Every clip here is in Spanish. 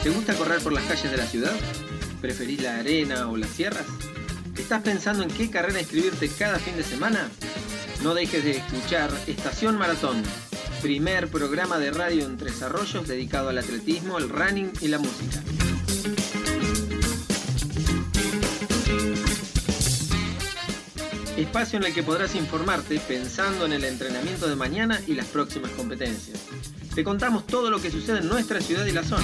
¿Te gusta correr por las calles de la ciudad? ¿Preferís la arena o las sierras? ¿Estás pensando en qué carrera inscribirte cada fin de semana? No dejes de escuchar Estación Maratón, primer programa de radio en Tres Arroyos dedicado al atletismo, el running y la música. Espacio en el que podrás informarte pensando en el entrenamiento de mañana y las próximas competencias. Te contamos todo lo que sucede en nuestra ciudad y la zona.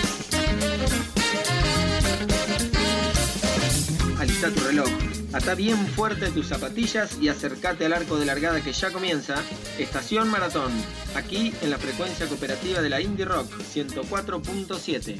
Alista tu reloj, atá bien fuerte tus zapatillas y acércate al arco de largada que ya comienza. Estación Maratón, aquí en la frecuencia cooperativa de la Indie Rock 104.7.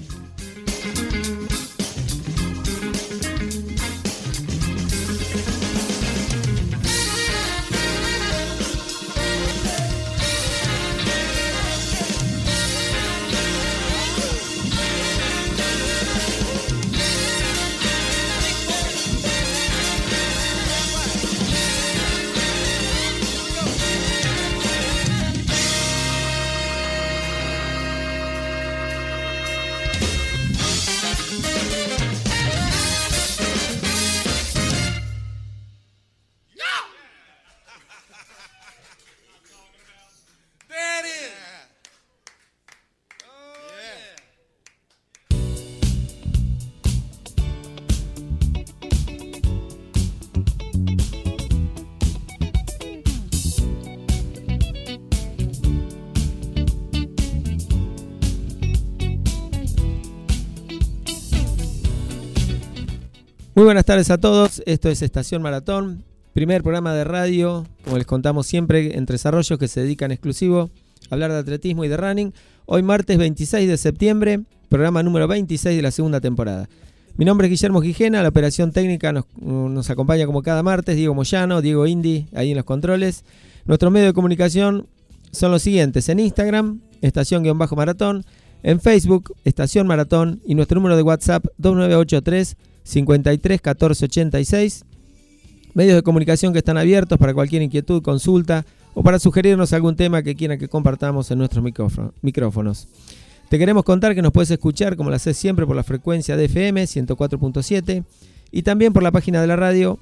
Muy buenas tardes a todos, esto es Estación Maratón, primer programa de radio, como les contamos siempre, en Tres Arroyos, que se dedica en exclusivo a hablar de atletismo y de running. Hoy martes 26 de septiembre, programa número 26 de la segunda temporada. Mi nombre es Guillermo Gijena, la operación técnica nos acompaña como cada martes, Diego Moyano, Diego Indy, ahí en los controles. Nuestros medios de comunicación son los siguientes: en Instagram, estación-maratón, en Facebook, Estación Maratón, y nuestro número de WhatsApp 2983 53 14 86. Medios de comunicación que están abiertos para cualquier inquietud, consulta o para sugerirnos algún tema que quieran que compartamos en nuestros micrófonos. Te queremos contar que nos puedes escuchar, como lo haces siempre, por la frecuencia de FM 104.7 y también por la página de la radio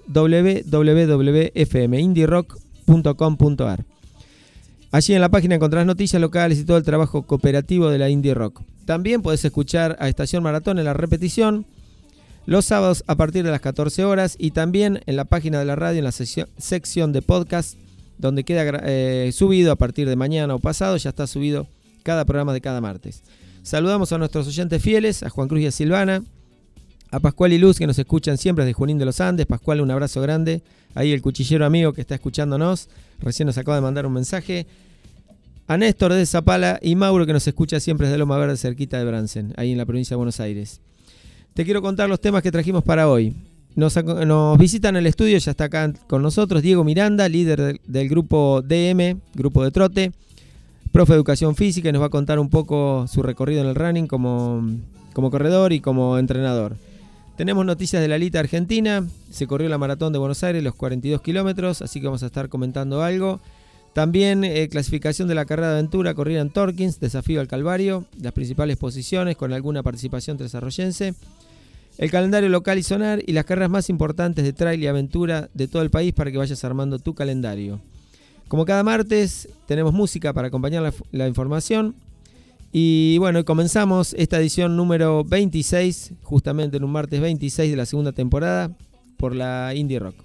www.fmindyrock.com.ar. Allí en la página encontrarás noticias locales y todo el trabajo cooperativo de la Indie Rock. También podés escuchar a Estación Maratón en la repetición los sábados a partir de las 14 horas y también en la página de la radio en la sección de podcast, donde queda subido a partir de mañana o pasado. Ya está subido cada programa de cada martes. Saludamos a nuestros oyentes fieles, a Juan Cruz y a Silvana, a Pascual y Luz, que nos escuchan siempre desde Junín de los Andes. Pascual, un abrazo grande. Ahí el cuchillero amigo que está escuchándonos, recién nos acaba de mandar un mensaje. A Néstor de Zapala y Mauro, que nos escucha siempre desde Loma Verde, cerquita de Bransen, ahí en la provincia de Buenos Aires. Te quiero contar los temas que trajimos para hoy. Nos visitan en el estudio, ya está acá con nosotros Diego Miranda, líder del grupo DM, grupo de trote, profe de educación física, y nos va a contar un poco su recorrido en el running como corredor y como entrenador. Tenemos noticias de la Lita Argentina, se corrió la maratón de Buenos Aires, los 42 kilómetros, así que vamos a estar comentando algo. También clasificación de la carrera de aventura, corrida en Torkins, desafío al Calvario, las principales posiciones con alguna participación tresarroyense. El calendario local y sonar y las carreras más importantes de trail y aventura de todo el país para que vayas armando tu calendario. Como cada martes, tenemos música para acompañar la información. Y bueno, hoy comenzamos esta edición número 26, justamente en un martes 26 de la segunda temporada, por la Indie Rock.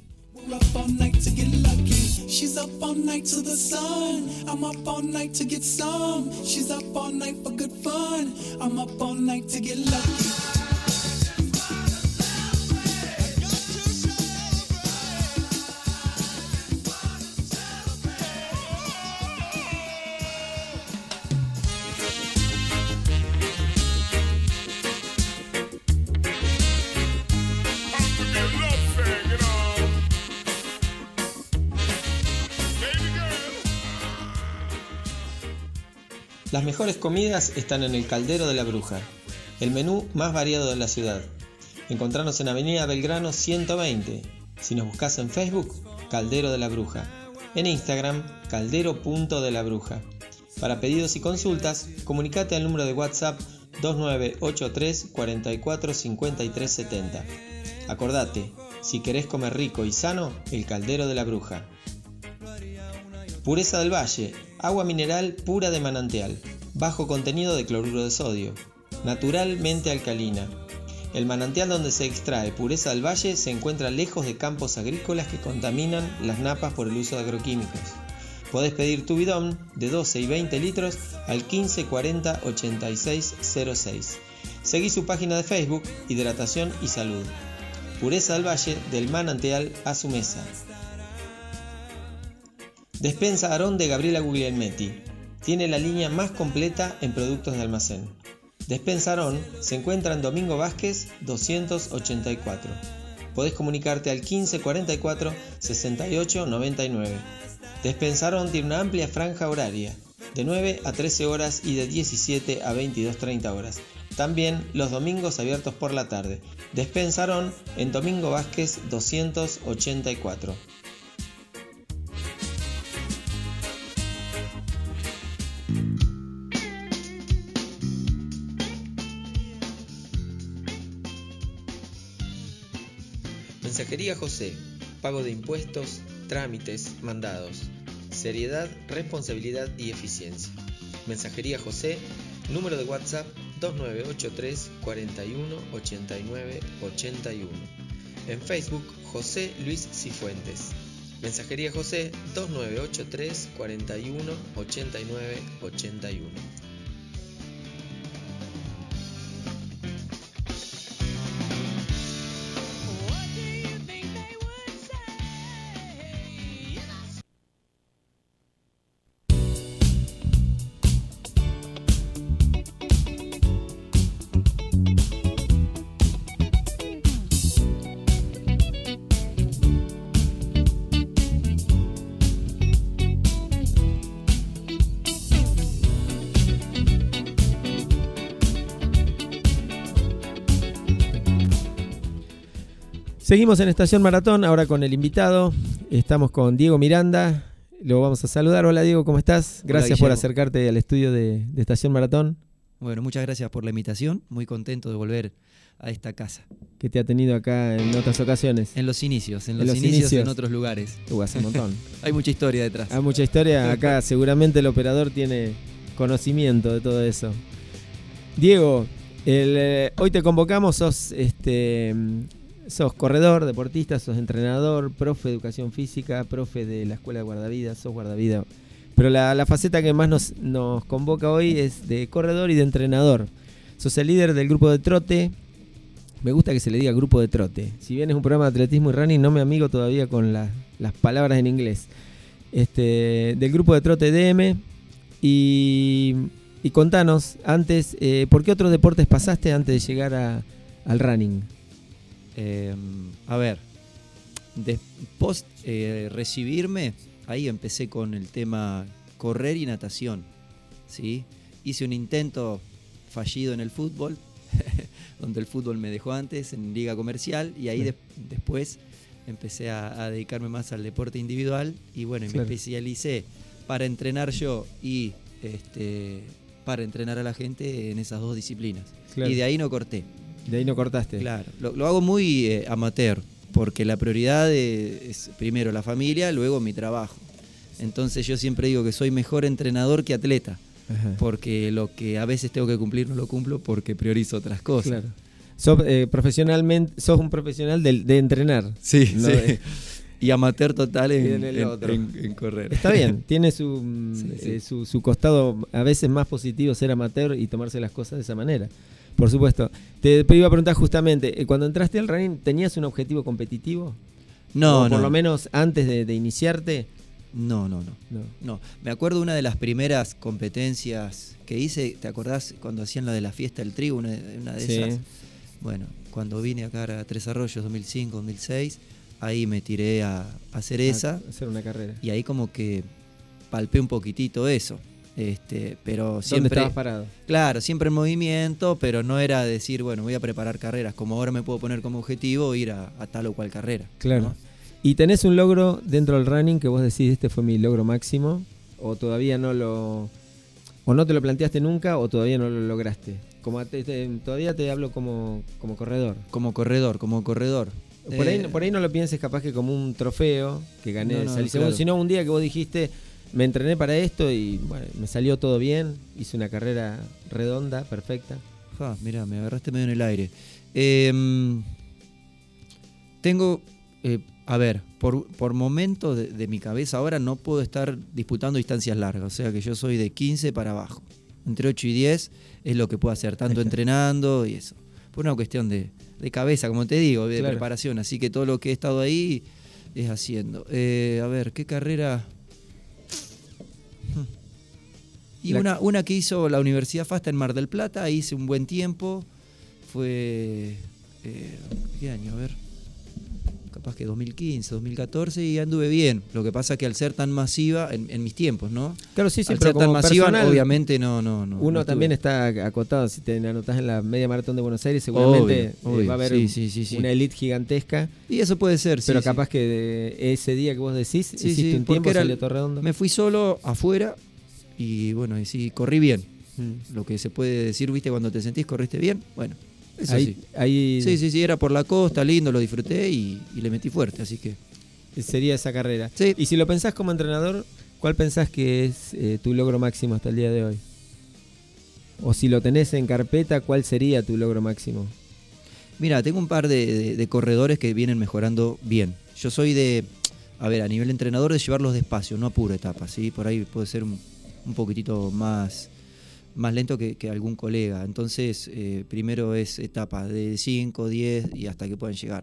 She's up all night to the sun. I'm up all night to get some. She's up all night for good fun. I'm up all night to get lucky. Las mejores comidas están en el Caldero de la Bruja, el menú más variado de la ciudad. Encontrarnos en Avenida Belgrano 120. Si nos buscas en Facebook, Caldero de la Bruja. En Instagram, caldero.delabruja. Para pedidos y consultas, comunicate al número de WhatsApp 2983 44 53 70. Acordate, si querés comer rico y sano, el Caldero de la Bruja. Pureza del Valle, agua mineral pura de manantial, bajo contenido de cloruro de sodio, naturalmente alcalina. El manantial donde se extrae Pureza del Valle se encuentra lejos de campos agrícolas que contaminan las napas por el uso de agroquímicos. Podés pedir tu bidón de 12 y 20 litros al 1540 8606. Seguí su página de Facebook, Hidratación y Salud. Pureza del Valle, del manantial a su mesa. Despensa Aarón de Gabriela Guglielmetti. Tiene la línea más completa en productos de almacén. Despensa Aarón se encuentra en Domingo Vázquez 284. Podés comunicarte al 1544 68 99. Despensa Aarón tiene una amplia franja horaria, de 9 a 13 horas y de 17 a 22:30 horas. También los domingos abiertos por la tarde. Despensa Aarón en Domingo Vázquez 284. Mensajería José, pago de impuestos, trámites, mandados, seriedad, responsabilidad y eficiencia. Mensajería José, número de WhatsApp 2983 41 89 81. En Facebook, José Luis Cifuentes. Mensajería José 2983 41 89 81. Seguimos en Estación Maratón, ahora con el invitado. Estamos con Diego Miranda. Lo vamos a saludar. Hola Diego, ¿cómo estás? Gracias por acercarte al estudio de Estación Maratón. Bueno, muchas gracias por la invitación. Muy contento de volver a esta casa. Que te ha tenido acá en otras ocasiones. En los inicios, en otros lugares. Hace un montón. Hay mucha historia detrás. Hay mucha historia. Acá seguramente el operador tiene conocimiento de todo eso. Diego, hoy te convocamos, sos corredor, deportista, sos entrenador, profe de educación física, profe de la escuela de guardavidas, sos guardavida. Pero la faceta que más nos convoca hoy es de corredor y de entrenador. Sos el líder del grupo de trote. Me gusta que se le diga grupo de trote. Si bien es un programa de atletismo y running, no me amigo todavía con las palabras en inglés. Del grupo de trote DM. Y contanos, antes, ¿por qué otros deportes pasaste antes de llegar al running? Post recibirme, ahí empecé con el tema correr y natación, ¿sí? Hice un intento fallido en el fútbol, donde el fútbol me dejó antes, en liga comercial, y ahí después empecé a dedicarme más al deporte individual, y bueno, me especialicé para entrenar yo y para entrenar a la gente en esas dos disciplinas. Claro. Y de ahí no corté. De ahí no cortaste. Claro, lo hago muy amateur, porque la prioridad es primero la familia, luego mi trabajo. Entonces yo siempre digo que soy mejor entrenador que atleta. Ajá. Porque lo que a veces tengo que cumplir no lo cumplo porque priorizo otras cosas. Claro. Profesionalmente, sos un profesional de entrenar. Sí, ¿no? Sí. Y amateur total en correr. Está bien, tiene su costado a veces más positivo ser amateur y tomarse las cosas de esa manera. Por supuesto. Te iba a preguntar justamente, cuando entraste al running, ¿tenías un objetivo competitivo? No, por lo menos antes de iniciarte. No. Me acuerdo una de las primeras competencias que hice, ¿te acordás cuando hacían la de la fiesta del trigo? Una de esas. Bueno, cuando vine acá a Tres Arroyos 2005, 2006, ahí me tiré a hacer esa. A hacer una carrera. Y ahí como que palpé un poquitito eso. Pero siempre. ¿Dónde estabas parado? Claro, siempre en movimiento, pero no era decir, bueno, voy a preparar carreras, como ahora me puedo poner como objetivo ir a tal o cual carrera. Claro. ¿No? ¿Y tenés un logro dentro del running que vos decís, este fue mi logro máximo? ¿O todavía no lo ¿O no te lo planteaste nunca o todavía no lo lograste? Todavía te hablo como corredor. Como corredor. Por ahí no lo pienses capaz que como un trofeo que gané, No, salí segundo, claro. sino un día que vos dijiste, me entrené para esto y bueno, me salió todo bien, hice una carrera redonda, perfecta. Mirá, me agarraste medio en el aire. Tengo, a ver, por momentos de mi cabeza ahora no puedo estar disputando distancias largas, o sea que yo soy de 15 para abajo. Entre 8 y 10 es lo que puedo hacer, tanto entrenando y eso. Por una cuestión de cabeza, como te digo, de Claro. preparación. Así que todo lo que he estado ahí es haciendo. A ver, ¿qué carrera? Y una que hizo la Universidad FASTA en Mar del Plata, ahí hice un buen tiempo. Fue... ¿qué año? A ver. Capaz que 2015, 2014 y anduve bien. Lo que pasa que al ser tan masiva, en mis tiempos, ¿no? Claro, sí, Al pero ser tan como masiva, personal, obviamente no. uno no también estuve. está acotado. Si te anotás en la media maratón de Buenos Aires, seguramente Obvio. va a haber Sí. una elite gigantesca. Y eso puede ser, Pero sí, capaz que ese día que vos decís, Sí, hiciste sí, un porque tiempo, era salió todo redondo. Me fui solo afuera y bueno, y sí, corrí bien. Mm. Lo que se puede decir, ¿viste? Cuando te sentís, corriste bien. Bueno, eso Ahí sí, era por la costa, lindo, lo disfruté y le metí fuerte, así que... sería esa carrera. Sí. Y si lo pensás como entrenador, ¿cuál pensás que es tu logro máximo hasta el día de hoy? O si lo tenés en carpeta, ¿cuál sería tu logro máximo? Mira, tengo un par de corredores que vienen mejorando bien. Yo soy a nivel entrenador, de llevarlos despacio, no apuro etapas, ¿sí? Por ahí puede ser un poquitito más lento que algún colega. Entonces, primero es etapa de 5, 10 y hasta que puedan llegar.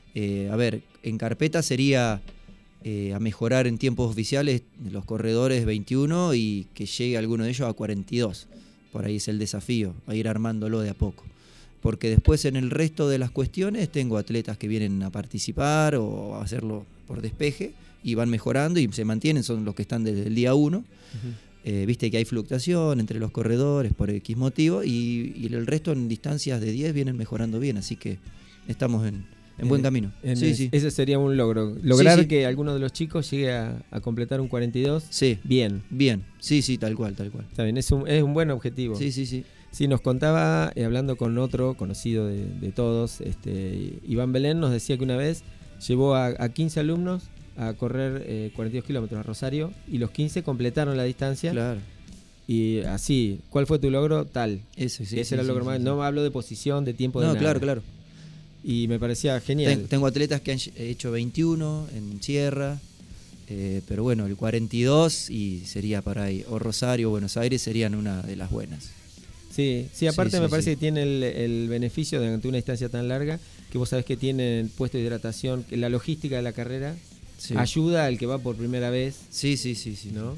En carpeta sería a mejorar en tiempos oficiales de los corredores 21 y que llegue alguno de ellos a 42. Por ahí es el desafío, a ir armándolo de a poco. Porque después en el resto de las cuestiones tengo atletas que vienen a participar o a hacerlo por despeje y van mejorando y se mantienen, son los que están desde el día 1. Viste que hay fluctuación entre los corredores por X motivo y el resto en distancias de 10 vienen mejorando bien, así que estamos en buen camino. Sí. Ese sería un logro. Lograr Sí. que alguno de los chicos llegue a completar un 42. Sí, Bien. sí, tal cual. Está bien, es un buen objetivo. Sí. Sí, nos contaba, hablando con otro conocido de todos, Iván Belén nos decía que una vez llevó a 15 alumnos a correr 42 kilómetros a Rosario y los 15 completaron la distancia. Claro. Y así, ¿cuál fue tu logro? Tal. Eso, sí. Ese era el logro más. No hablo de posición, de tiempo, de No, nada. claro. Y me parecía genial. Tengo atletas que han hecho 21 en Sierra, pero bueno, el 42 y sería para ahí, o Rosario o Buenos Aires serían una de las buenas. Sí, aparte Sí, me sí, parece sí. que tiene el beneficio de ante una distancia tan larga, que vos sabés que tienen puesto de hidratación, que la logística de la carrera Sí. ayuda al que va por primera vez, Sí. ¿no?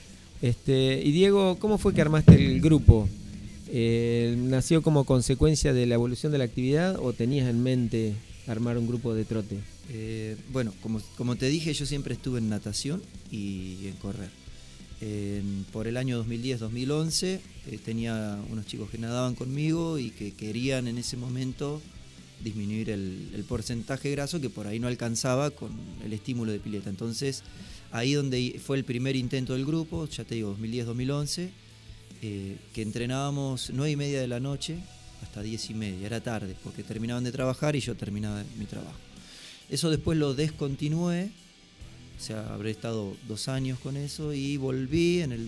Y Diego, ¿cómo fue que armaste el grupo? ¿Nació como consecuencia de la evolución de la actividad o tenías en mente armar un grupo de trote? Bueno, como te dije, yo siempre estuve en natación y en correr. Por el año 2010-2011 tenía unos chicos que nadaban conmigo y que querían en ese momento disminuir el porcentaje graso que por ahí no alcanzaba con el estímulo de pileta. Entonces, ahí donde fue el primer intento del grupo, ya te digo, 2010-2011, que entrenábamos 9:30 de la noche hasta 10:30, era tarde, porque terminaban de trabajar y yo terminaba mi trabajo. Eso después lo descontinué, o sea, habré estado 2 años con eso y volví en el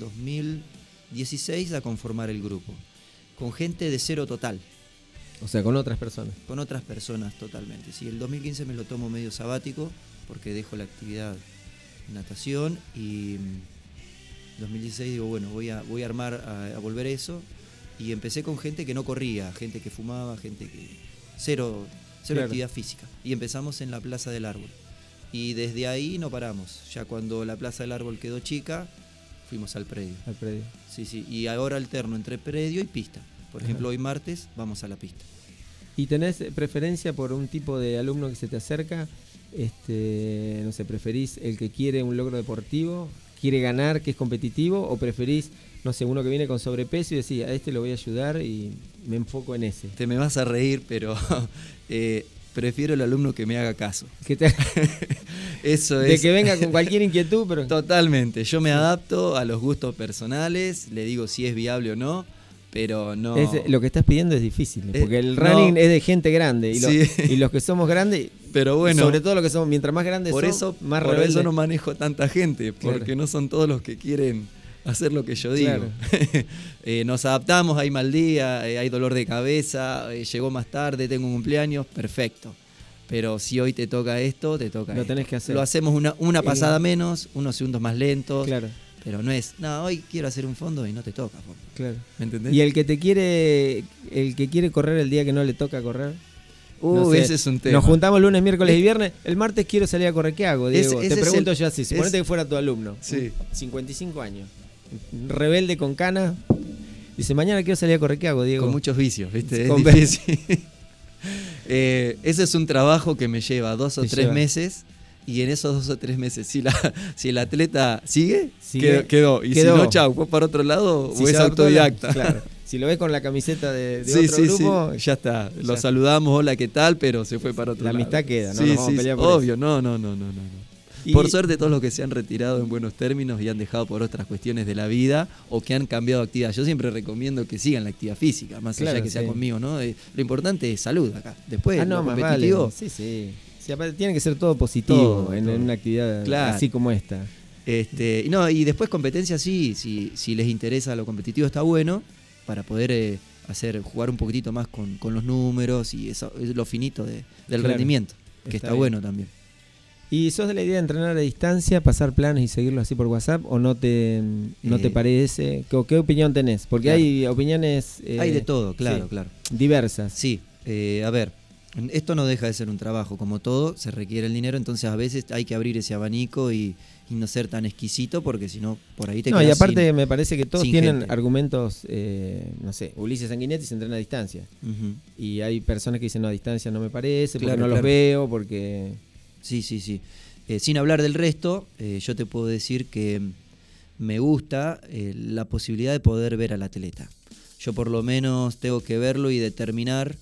2016 a conformar el grupo, con gente de cero total. O sea, con otras personas. Con otras personas totalmente. Sí, el 2015 me lo tomo medio sabático porque dejo la actividad de natación y 2016 digo, bueno, voy a armar, a volver eso y empecé con gente que no corría, gente que fumaba, gente que cero Claro. actividad física y empezamos en la Plaza del Árbol y desde ahí no paramos. Ya cuando la Plaza del Árbol quedó chica, fuimos al predio. Al predio. Sí, y ahora alterno entre predio y pista. Por ejemplo, hoy martes vamos a la pista. ¿Y tenés preferencia por un tipo de alumno que se te acerca? No sé, ¿preferís el que quiere un logro deportivo, quiere ganar, que es competitivo? ¿O preferís, no sé, uno que viene con sobrepeso y decís, a este lo voy a ayudar y me enfoco en ese? Te me vas a reír, pero prefiero el alumno que me haga caso. Que te- Eso de es. que venga con cualquier inquietud, pero... Totalmente. Yo me adapto a los gustos personales, le digo si es viable o no, pero no. Lo que estás pidiendo es difícil, porque el no. running es de gente grande, y, Sí. y los que somos grandes, Pero bueno, sobre todo los que somos, mientras más grandes por son, eso, más por rebeldes. eso no manejo tanta gente, porque Claro. no son todos los que quieren hacer lo que yo digo. Claro. Nos adaptamos, hay mal día, hay dolor de cabeza, llegó más tarde, tengo un cumpleaños, perfecto. Pero si hoy te toca esto, te toca Lo esto. tenés que hacer. Lo hacemos una pasada menos, unos segundos más lentos, Claro, pero no es, no, hoy quiero hacer un fondo y no te toca. claro. ¿Me entendés? Y el que quiere correr el día que no le toca correr. No sé, ese es un tema. Nos juntamos lunes, miércoles y viernes. El martes quiero salir a correr. ¿Qué hago, Diego? Ese Te es pregunto el- yo así. Suponete es- que fuera tu alumno. Sí. 55 años. Rebelde con canas. Dice, mañana quiero salir a correr. ¿Qué hago, Diego? Con muchos vicios, ¿viste? Con Es difícil. Ese es un trabajo que me lleva 2 o Te 3 lleva. meses. Y en esos 2 o 3 meses, si el atleta sigue, Sigue. quedó. Y Quedó. si no, chau, fue para otro lado Si o se es adaptó autodidacta. claro. Si lo ves con la camiseta de Sí, otro sí, grupo, sí, ya está. Lo ya. saludamos, hola, ¿qué tal? Pero se fue para otro La lado. amistad queda, no Sí, nos vamos a sí, pelear por obvio, no. Y- Por suerte, todos los que se han retirado en buenos términos y han dejado por otras cuestiones de la vida o que han cambiado de actividad. Yo siempre recomiendo que sigan la actividad física, más allá Claro, que sea sí. conmigo, ¿no? Lo importante es salud acá. Después, no, lo más competitivo, vale. Sí, sí. Sí, aparte tiene que ser todo positivo Todo, en todo. una actividad Claro. así como esta. No, y después competencia sí, si les interesa lo competitivo está bueno para poder jugar un poquitito más con los números y eso, es lo finito del Claro. rendimiento, que Está está bien. bueno también. ¿Y sos de la idea de entrenar a distancia, pasar planes y seguirlo así por WhatsApp o no te parece? ¿Qué opinión tenés? Porque Claro. hay opiniones Hay de todo, claro, sí, claro. diversas. Sí, a ver, esto no deja de ser un trabajo, como todo, se requiere el dinero, entonces a veces hay que abrir ese abanico y no ser tan exquisito, porque si no, por ahí te No, y quedas aparte sin- me parece que todos sin tienen gente. argumentos, no sé, Ulises Sanguinetti se entrena a distancia. Ujú. Y hay personas que dicen, no, a distancia no me parece, porque Claro, no los claro. veo, porque... Sí. Sin hablar del resto, yo te puedo decir que me gusta la posibilidad de poder ver al atleta. Yo por lo menos tengo que verlo y determinar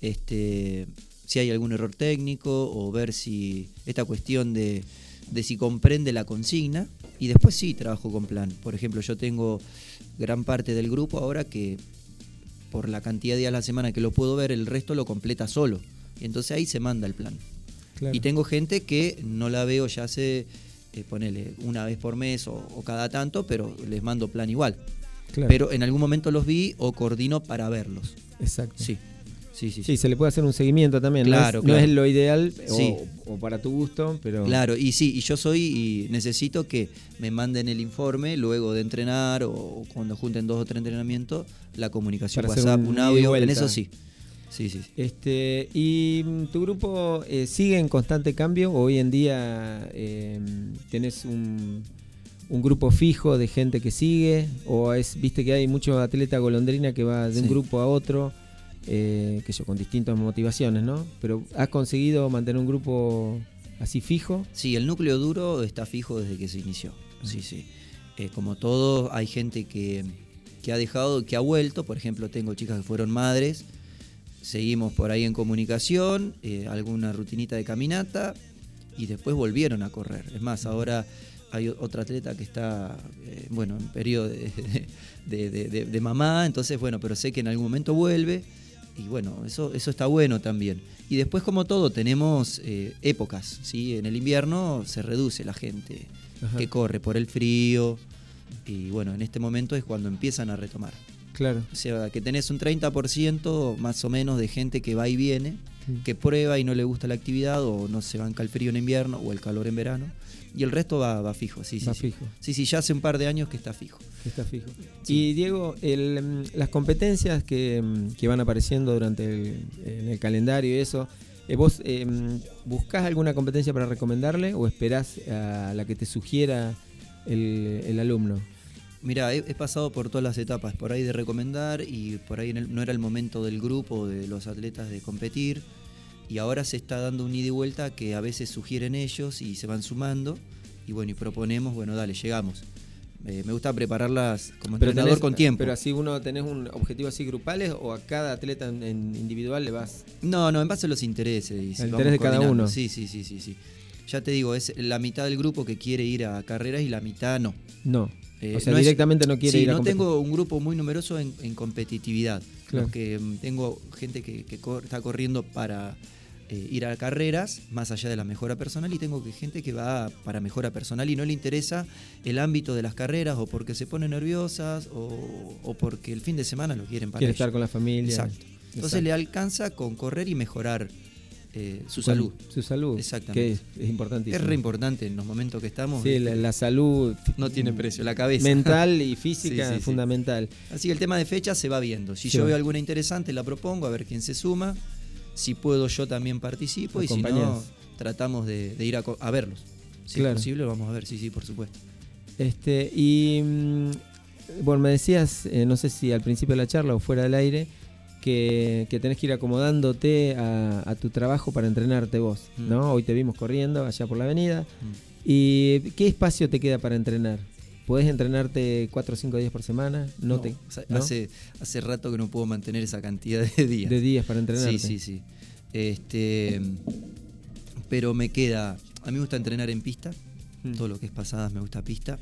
si hay algún error técnico o ver si esta cuestión de si comprende la consigna, y después sí trabajo con plan. Por ejemplo, yo tengo gran parte del grupo ahora que por la cantidad de días a la semana que lo puedo ver, el resto lo completa solo. Y entonces ahí se manda el plan. Claro. Y tengo gente que no la veo ya hace, ponele, una vez por mes o cada tanto, pero les mando plan igual. Claro. Pero en algún momento los vi o coordino para verlos. Exacto. Sí. Sí, se le puede hacer un seguimiento también. Claro, no claro. es lo ideal Sí. o para tu gusto, pero... Claro, y sí, y yo necesito que me manden el informe luego de entrenar o cuando junten 2 o 3 entrenamientos, la comunicación Para hacer WhatsApp, un un ida y audio, en vuelta. eso sí. Sí. ¿Y tu grupo sigue en constante cambio? ¿O hoy en día tenés un grupo fijo de gente que sigue? ¿O viste que hay mucho atleta golondrina que va de un Sí. grupo a otro? Con distintas motivaciones, ¿no? Pero ¿has conseguido mantener un grupo así fijo? Sí, el núcleo duro está fijo desde que se inició. Sí. Como todo, hay gente que ha dejado, que ha vuelto. Por ejemplo, tengo chicas que fueron madres. Seguimos por ahí en comunicación, alguna rutinita de caminata y después volvieron a correr. Es más, ahora hay otra atleta que está, en periodo de mamá, entonces, pero sé que en algún momento vuelve y eso está bueno también. Y después, como todo, tenemos épocas, ¿sí? En el invierno se reduce la gente Ajá. que corre por el frío y en este momento es cuando empiezan a retomar. Claro. O sea, que tenés un 30% más o menos de gente que va y viene, Sí. que prueba y no le gusta la actividad o no se banca el frío en invierno o el calor en verano. Y el resto va fijo, sí. Va fijo. Sí, ya hace un par de años que está fijo. Está fijo. Sí. Y Diego, las competencias que van apareciendo en el calendario y eso, ¿vos buscás alguna competencia para recomendarle o esperás a la que te sugiera el alumno? Mirá, he pasado por todas las etapas, por ahí de recomendar y por ahí no era el momento del grupo, de los atletas de competir. Y ahora se está dando un ida y vuelta que a veces sugieren ellos y se van sumando. Y proponemos, dale, llegamos. Me gusta prepararlas como Pero entrenador con tiempo. Pero así tenés un objetivo así grupales o a cada atleta en individual le vas. No, en base a los intereses. Y El interés de cada uno. Sí. Ya te digo, es la mitad del grupo que quiere ir a carreras y la mitad no. No. O sea, no directamente no quiere ir a competir. tengo un grupo muy numeroso en competitividad. Claro. Los que tengo gente que está corriendo para ir a carreras, más allá de la mejora personal, y tengo gente que va para mejora personal y no le interesa el ámbito de las carreras, o porque se ponen nerviosas, o porque el fin de semana lo quieren para Quiere ellos. estar con la familia. Exacto. Entonces le alcanza con correr y mejorar su salud. Su salud. Exactamente. Que es importantísimo. Es re importante en los momentos que estamos. Sí, la salud no tiene precio, la cabeza. Mental y física Sí. es fundamental. Así que el tema de fechas se va viendo. Si Sí, yo veo alguna interesante, la propongo, a ver quién se suma. Si puedo, yo también participo. Y si no, tratamos de ir a verlos. Si es posible, lo vamos a ver. Sí, por supuesto. Bueno, me decías, no sé si al principio de la charla o fuera del aire, que tenés que ir acomodándote a tu trabajo para entrenarte vos, ¿no? Hoy te vimos corriendo allá por la avenida. ¿Y qué espacio te queda para entrenar? ¿Podés entrenarte 4 o 5 días por semana? ¿No? Hace rato que no puedo mantener esa cantidad de días. De días para entrenarte. Sí. Pero me queda... A mí me gusta entrenar en pista. Todo lo que es pasadas me gusta pista.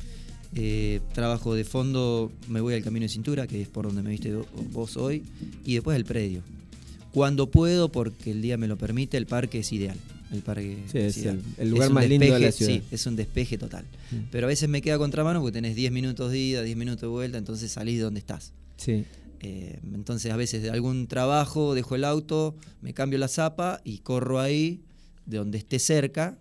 Trabajo de fondo, me voy al camino de cintura, que es por donde me viste vos hoy. Y después el predio. Cuando puedo, porque el día me lo permite, el parque es ideal. El parque es el lugar más lindo de la ciudad. Sí, es un despeje total. Pero a veces me queda contramano porque tenés 10 minutos de ida, 10 minutos de vuelta, entonces salís de donde estás. Sí. Entonces a veces de algún trabajo dejo el auto, me cambio la zapa y corro ahí, de donde esté cerca.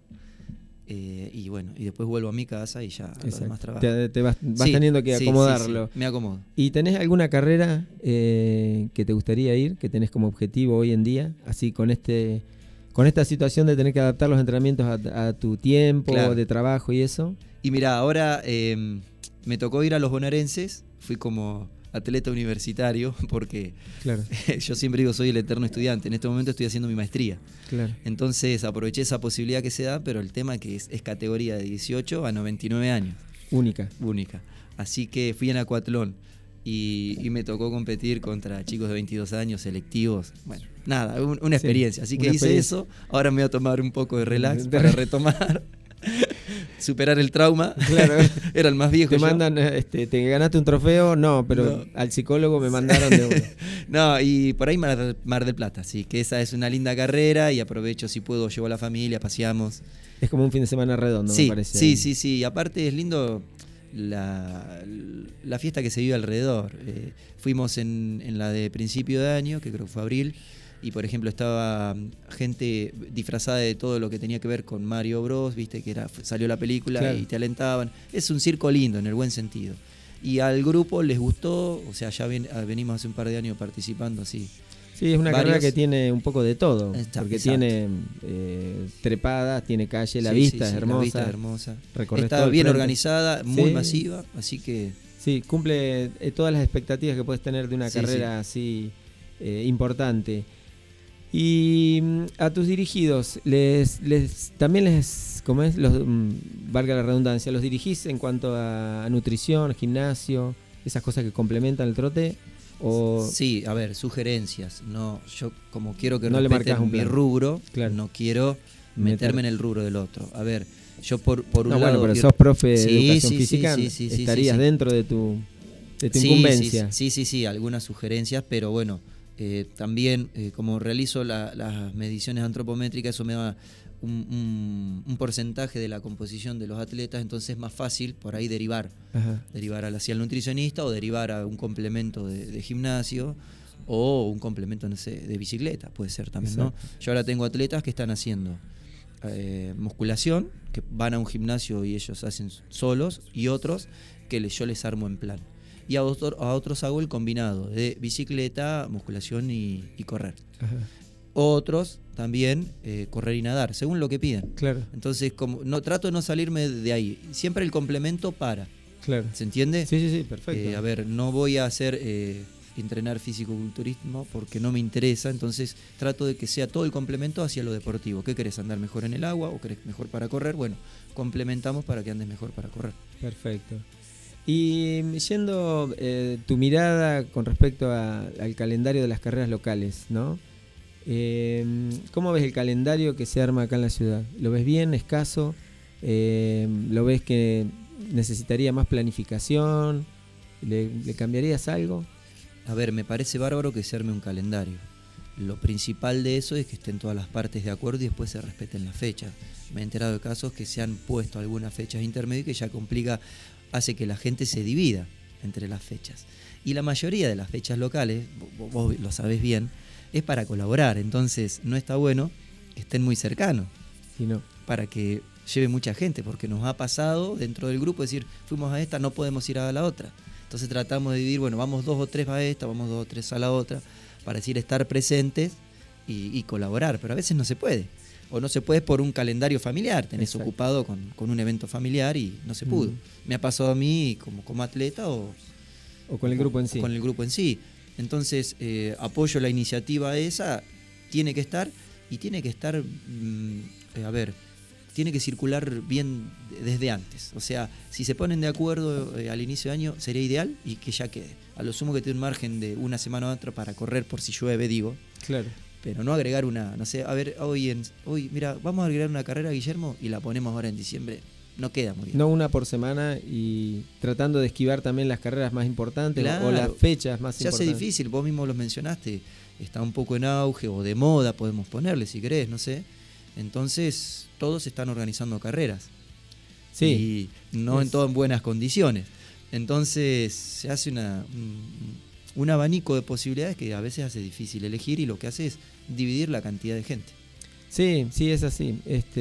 Y después vuelvo a mi casa y ya lo demás trabajo. Te vas teniendo que acomodarlo. Sí, me acomodo. ¿Y tenés alguna carrera que te gustaría ir, que tenés como objetivo hoy en día? Así con esta situación de tener que adaptar los entrenamientos a tu tiempo, claro, de trabajo y eso. Y mirá, ahora me tocó ir a los bonaerenses, fui como atleta universitario, porque claro, yo siempre digo, soy el eterno estudiante. En este momento estoy haciendo mi maestría. Claro. Entonces aproveché esa posibilidad que se da, pero el tema que es categoría de 18 a 99 años. Única. Así que fui en acuatlón y me tocó competir contra chicos de 22 años, selectivos. Bueno, nada, una experiencia. Así que hice eso. Ahora me voy a tomar un poco de relax para retomar. Superar el trauma. Claro. Era el más viejo. Te mandan, ¿te ganaste un trofeo? No, pero no, al psicólogo me mandaron de uno. No, y por ahí Mar del Plata, sí, que esa es una linda carrera y aprovecho, si puedo, llevo a la familia, paseamos. Es como un fin de semana redondo, sí, me parece. Sí. Y aparte es lindo la fiesta que se vive alrededor. Fuimos en la de principio de año, que creo que fue abril. Y por ejemplo estaba gente disfrazada de todo lo que tenía que ver con Mario Bros, viste que salió la película, claro, y te alentaban. Es un circo lindo en el buen sentido. Y al grupo les gustó, o sea, ya venimos hace un par de años participando así. Sí, es una carrera que tiene un poco de todo, porque exacto, tiene trepadas, tiene calle, la vista es hermosa. La vista es hermosa. Recorres está todo bien frente, organizada, muy masiva, así que... Sí, cumple todas las expectativas que puedes tener de una carrera así importante. Y a tus dirigidos, también les ¿cómo es? Valga la redundancia, ¿los dirigís en cuanto a nutrición, gimnasio, esas cosas que complementan el trote? O... Sí, a ver, sugerencias. No, yo como quiero que no respeten mi rubro, claro, no quiero meterme en el rubro del otro. A ver, yo por un lado... Bueno, pero sos profe de educación física, estarías dentro de tu incumbencia. Sí, algunas sugerencias, pero bueno... también como realizo las mediciones antropométricas, eso me da un porcentaje de la composición de los atletas, entonces es más fácil por ahí derivar hacia el nutricionista o derivar a un complemento de gimnasio o un complemento, no sé, de bicicleta, puede ser también, ¿no? Yo ahora tengo atletas que están haciendo musculación, que van a un gimnasio y ellos hacen solos, y otros que yo les armo en plan. Y a otros hago el combinado de bicicleta, musculación y correr. Otros también correr y nadar, según lo que piden. Claro. Entonces, trato de no salirme de ahí. Siempre el complemento para. Claro. ¿Se entiende? Sí, perfecto. A ver, no voy a hacer entrenar físico-culturismo porque no me interesa, entonces trato de que sea todo el complemento hacia lo deportivo. ¿Qué querés, andar mejor en el agua o querés mejor para correr? Bueno, complementamos para que andes mejor para correr. Perfecto. Y yendo tu mirada con respecto al calendario de las carreras locales, ¿no? ¿Cómo ves el calendario que se arma acá en la ciudad? ¿Lo ves bien, escaso? ¿Lo ves que necesitaría más planificación? ¿Le cambiarías algo? A ver, me parece bárbaro que se arme un calendario. Lo principal de eso es que estén todas las partes de acuerdo y después se respeten las fechas. Me he enterado de casos que se han puesto algunas fechas intermedias que ya complica, hace que la gente se divida entre las fechas. Y la mayoría de las fechas locales, vos lo sabés bien, es para colaborar. Entonces no está bueno que estén muy cercanos. Sí, no. Para que lleve mucha gente, porque nos ha pasado dentro del grupo decir, fuimos a esta, no podemos ir a la otra. Entonces tratamos de dividir, bueno, vamos 2 o 3 a esta, vamos 2 o 3 a la otra, para decir estar presentes y colaborar, pero a veces no se puede. O no se puede por un calendario familiar, tenés Exacto. ocupado con un evento familiar y no se pudo. Me ha pasado a mí como atleta o con el grupo en sí. Con el grupo en sí. Entonces, apoyo la iniciativa esa, tiene que estar, y tiene que estar, tiene que circular bien desde antes. O sea, si se ponen de acuerdo al inicio de año, sería ideal y que ya quede. A lo sumo que tiene un margen de una semana u otra para correr por si llueve, digo. Claro. Pero no agregar una, no sé, a ver, hoy mira, vamos a agregar una carrera, Guillermo, y la ponemos ahora en diciembre. No queda muy bien. No una por semana y tratando de esquivar también las carreras más importantes Claro. o las fechas más Se hace importantes. difícil, vos mismo los mencionaste, está un poco en auge o de moda, podemos ponerle si querés, no sé. Entonces, todos están organizando carreras. Sí. Y no en todo en buenas condiciones. Entonces, se hace un abanico de posibilidades que a veces hace difícil elegir y lo que hace es dividir la cantidad de gente. Sí, es así.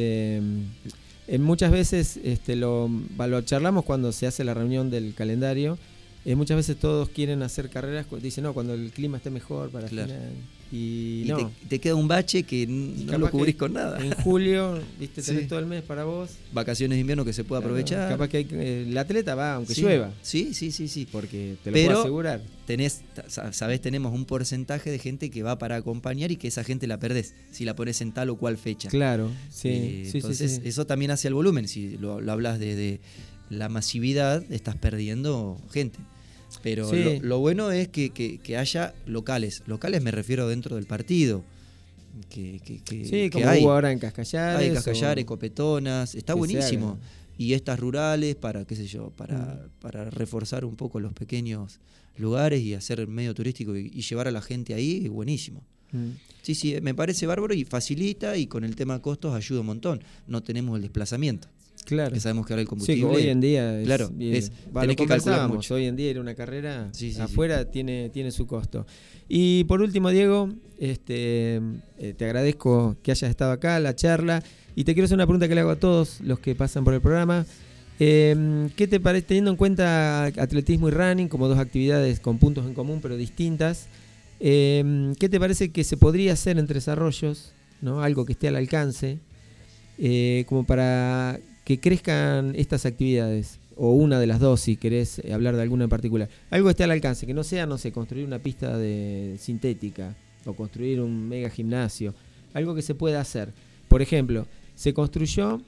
Muchas veces lo charlamos cuando se hace la reunión del calendario. Muchas veces todos quieren hacer carreras, dicen no, cuando el clima esté mejor para Claro. final. Y Y no. te queda un bache que no Capaz lo cubrís que con nada. En julio, viste, tenés Sí. todo el mes para vos. Vacaciones de invierno que se puede Claro, aprovechar. Capaz que el atleta va aunque Sí. llueva, Sí. porque te lo Pero puedo asegurar. Tenemos un porcentaje de gente que va para acompañar y que esa gente la perdés si la pones en tal o cual fecha. Claro, sí. Entonces, sí. eso también hace el volumen. Si lo hablas de la masividad, estás perdiendo gente. Pero Sí. lo bueno es que haya locales. Locales me refiero dentro del partido. Sí, que como hay. hubo ahora en Cascallares. Hay Cascallares, o- Copetonas, está que se buenísimo. haga. Y estas rurales para, qué sé yo, para reforzar un poco los pequeños lugares y hacer medio turístico y llevar a la gente ahí, buenísimo. Mm. Sí, me parece bárbaro y facilita y con el tema costos ayuda un montón. No tenemos el desplazamiento, Claro. que sabemos que ahora el Sí, combustible... que hoy en día claro, bien. es- Va, tenés lo que calcular conversábamos, mucho. hoy en día era una carrera Sí, afuera tiene su costo. Y por último, Diego, te agradezco que hayas estado acá, la charla, y te quiero hacer una pregunta que le hago a todos los que pasan por el programa. ¿Qué te parece, teniendo en cuenta atletismo y running como dos actividades con puntos en común pero distintas? ¿Qué te parece que se podría hacer en Tres Arroyos, ¿no? Algo que esté al alcance, como para que crezcan estas actividades, o una de las dos si querés hablar de alguna en particular? Algo que esté al alcance, que no sea, no sé, construir una pista de sintética o construir un mega gimnasio, algo que se pueda hacer. Por ejemplo, se construyó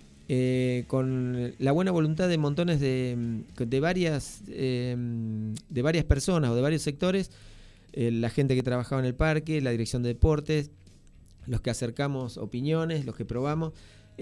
con la buena voluntad de montones de varias personas o de varios sectores, la gente que trabajaba en el parque, la dirección de deportes, los que acercamos opiniones, los que probamos,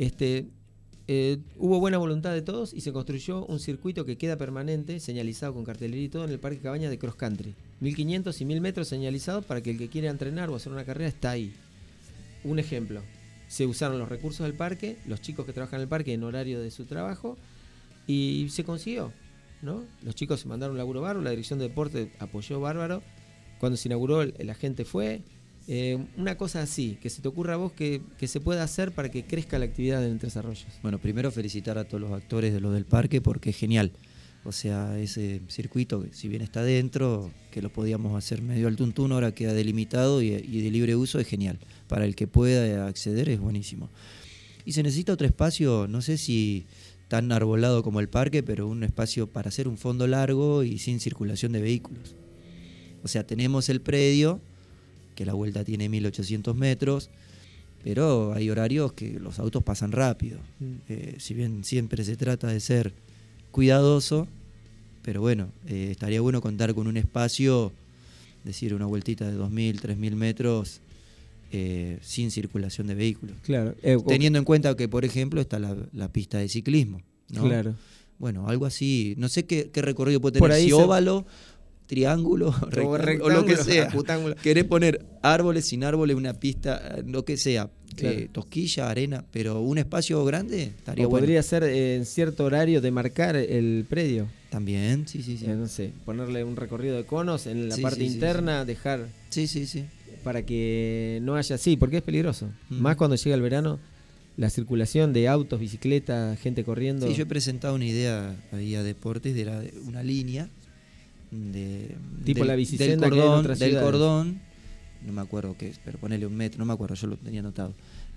hubo buena voluntad de todos y se construyó un circuito que queda permanente, señalizado con cartelería y todo, en el Parque Cabañas de Cross Country. 1500 y 1000 metros señalizados para que el que quiera entrenar o hacer una carrera está ahí. Un ejemplo, se usaron los recursos del parque, los chicos que trabajan en el parque en horario de su trabajo, y se consiguió, ¿no? Los chicos se mandaron un laburo bárbaro, la dirección de deporte apoyó bárbaro. Cuando se inauguró, la gente fue. Una cosa así, que se te ocurra a vos que se pueda hacer para que crezca la actividad en Tres Arroyos. Bueno, primero felicitar a todos los actores de lo del parque porque es genial. O sea, ese circuito, que si bien está dentro, que lo podíamos hacer medio al tuntún, ahora queda delimitado y de libre uso, es genial. Para el que pueda acceder es buenísimo. Y se necesita otro espacio, no sé si tan arbolado como el parque, pero un espacio para hacer un fondo largo y sin circulación de vehículos. O sea, tenemos el predio, que la vuelta tiene 1800 metros, pero hay horarios que los autos pasan rápido. Si bien siempre se trata de ser cuidadoso, Pero bueno, estaría bueno contar con un espacio, decir, una vueltita de 2.000, 3.000 metros sin circulación de vehículos. Claro. Teniendo en cuenta que, por ejemplo, está la pista de ciclismo, ¿no? Claro. Bueno, algo así. No sé qué recorrido puede Por tener, ahí si se- óvalo, triángulo, rectángulo, o lo que sea. acutáculo. Querés poner árboles, sin árboles, una pista, lo que sea. Claro. Tosquilla, arena, pero un espacio grande estaría O bueno. podría ser en cierto horario de marcar el predio. También, sí. No sé, ponerle un recorrido de conos en la Sí, parte sí, sí, interna, dejar Sí. para que no haya así, porque es peligroso. Mm. Más cuando llega el verano, la circulación de autos, bicicletas, gente corriendo. Sí, yo he presentado una idea ahí a Deportes de una línea Tipo la del bicisenda que hay en cordón, otras del ciudades. cordón, no me acuerdo qué es, pero ponele 1 metro, no me acuerdo, yo lo tenía anotado,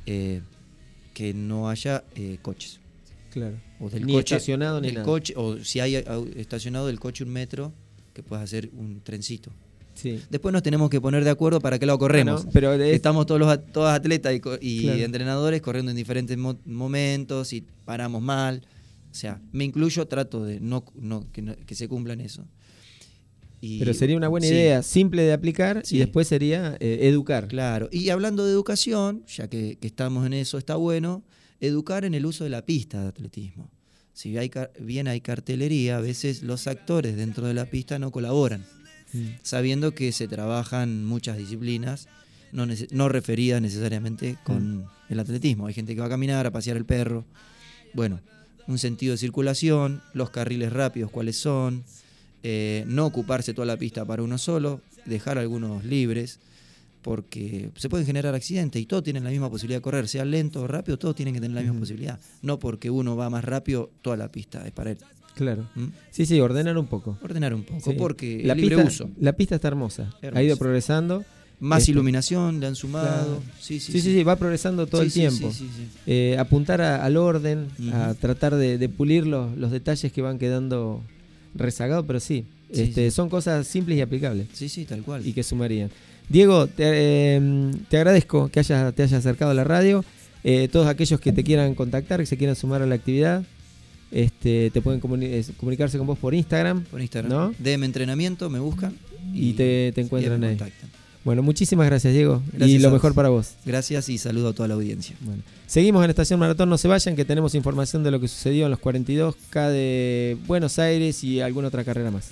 que no haya coches. Claro. O del Ni coche, estacionado ni del nada. coche, o si hay estacionado del coche 1 metro, que puedas hacer un trencito. Sí. Después nos tenemos que poner de acuerdo para qué lado corremos. Bueno, pero Estamos todos atletas y Claro. entrenadores corriendo en diferentes momentos y paramos mal. O sea, me incluyo, trato de que se cumplan eso. Y, pero sería una buena sí, idea, simple de aplicar Sí. y después sería educar. Claro. Y hablando de educación, ya que estamos en eso, está bueno educar en el uso de la pista de atletismo. Si bien hay cartelería, a veces los actores dentro de la pista no colaboran, sabiendo que se trabajan muchas disciplinas no referidas necesariamente con el atletismo. Hay gente que va a caminar, a pasear el perro. Bueno, un sentido de circulación, los carriles rápidos cuáles son, no ocuparse toda la pista para uno solo, dejar algunos libres, porque se pueden generar accidentes y todos tienen la misma posibilidad de correr, sea lento o rápido, todos tienen que tener la misma posibilidad. No porque uno va más rápido, toda la pista es para él. Claro. ¿Mm? Sí, ordenar un poco. Ordenar un poco, Sí. porque la el libre pista, uso. La pista está hermosa. Hermosa. Ha ido progresando. Más Este, iluminación le han sumado. Claro. Sí, Sí, va progresando todo Sí, el sí, tiempo. sí. Apuntar al orden, a Ujú. tratar de pulir los detalles que van quedando rezagados, pero sí, Sí. son cosas simples y aplicables Sí, tal cual. y que sumarían. Diego, te agradezco que te hayas acercado a la radio. Todos aquellos que te quieran contactar, que se quieran sumar a la actividad, te pueden comunicarse con vos por Instagram, Por Instagram. ¿no? DM Entrenamiento, me buscan. Y te encuentran me ahí. contactan. Bueno, muchísimas gracias, Diego. Gracias y lo a vos. mejor para vos. Gracias y saludo a toda la audiencia. Bueno, seguimos en Estación Maratón, no se vayan, que tenemos información de lo que sucedió en los 42K de Buenos Aires y alguna otra carrera más.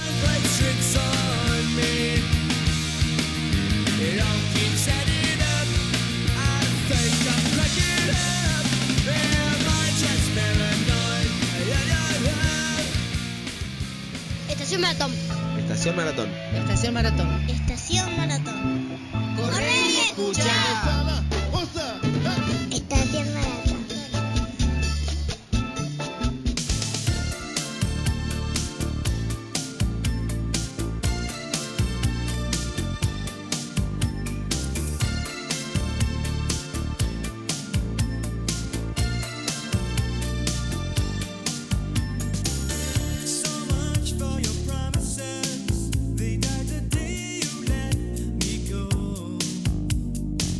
Estación Maratón. Estación Maratón. Estación Maratón. Estación Maratón. Corre y escucha. Estación Maratón. So much for your promises. They died the day you let me go.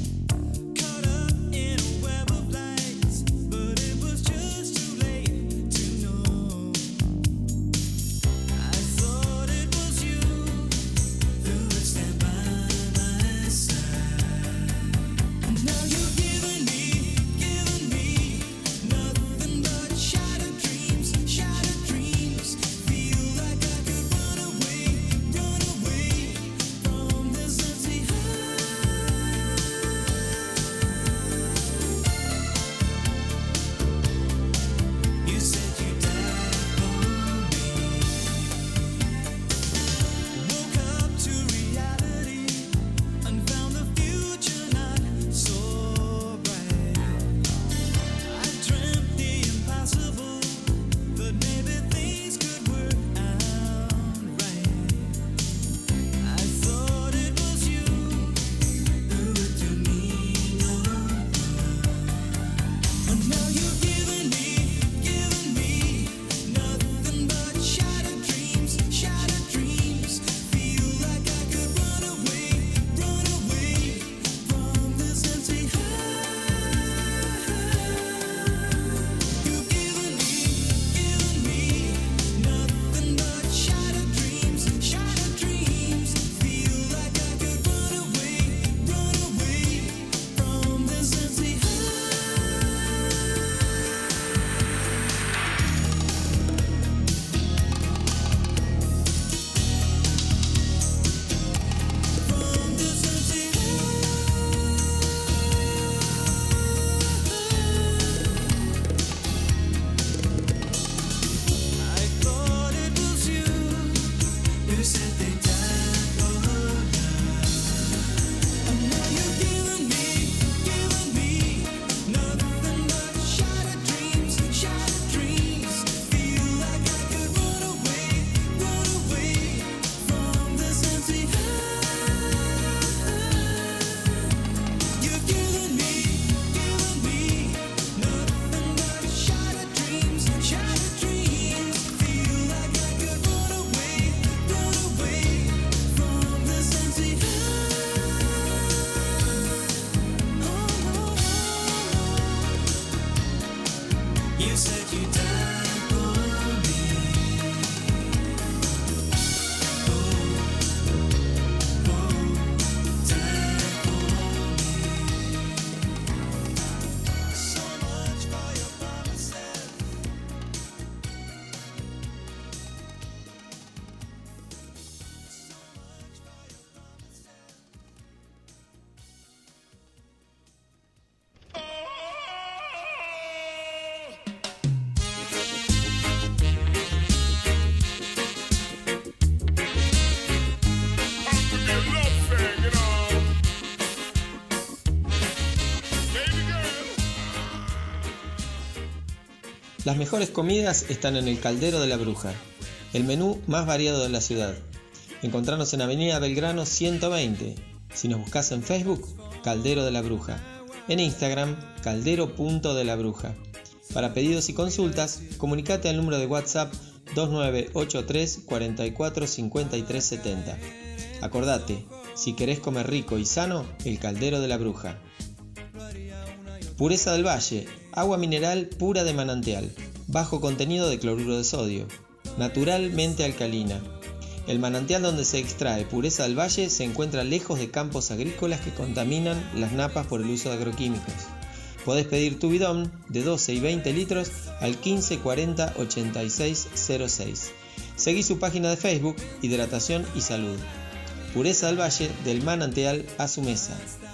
Las mejores comidas están en el Caldero de la Bruja, el menú más variado de la ciudad. Encontranos en Avenida Belgrano 120. Si nos buscas en Facebook, Caldero de la Bruja. En Instagram, caldero.delabruja. Para pedidos y consultas, comunicate al número de WhatsApp 2983 44 53 70. Acordate, si querés comer rico y sano, el Caldero de la Bruja. Pureza del Valle, agua mineral pura de manantial, bajo contenido de cloruro de sodio, naturalmente alcalina. El manantial donde se extrae Pureza del Valle se encuentra lejos de campos agrícolas que contaminan las napas por el uso de agroquímicos. Podés pedir tu bidón de 12 y 20 litros al 15 40 86 06. Seguí su página de Facebook, Hidratación y Salud. Pureza del Valle, del manantial a su mesa.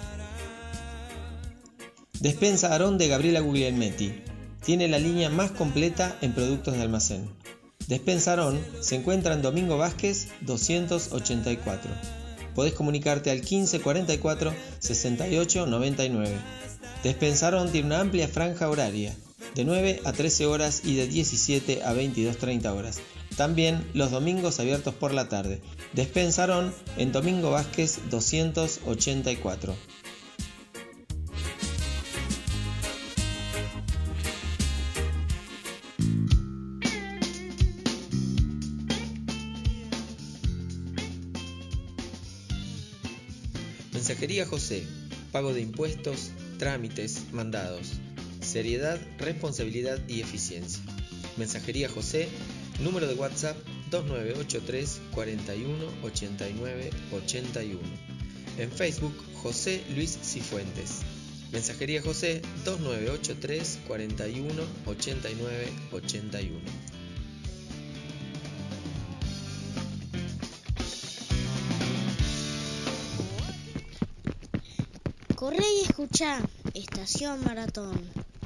Despensa Aarón de Gabriela Guglielmetti. Tiene la línea más completa en productos de almacén. Despensa Aarón se encuentra en Domingo Vázquez 284. Podés comunicarte al 15 44 68 99. Despensa Aarón tiene una amplia franja horaria, de 9 a 13 horas y de 17 a 22:30 horas. También los domingos abiertos por la tarde. Despensa Aarón en Domingo Vázquez 284. Mensajería José, pago de impuestos, trámites, mandados. Seriedad, responsabilidad y eficiencia. Mensajería José, número de WhatsApp 2983 41 89 81. En Facebook, José Luis Cifuentes. Mensajería José 2983 41 89 81. Corre y escucha Estación Maratón.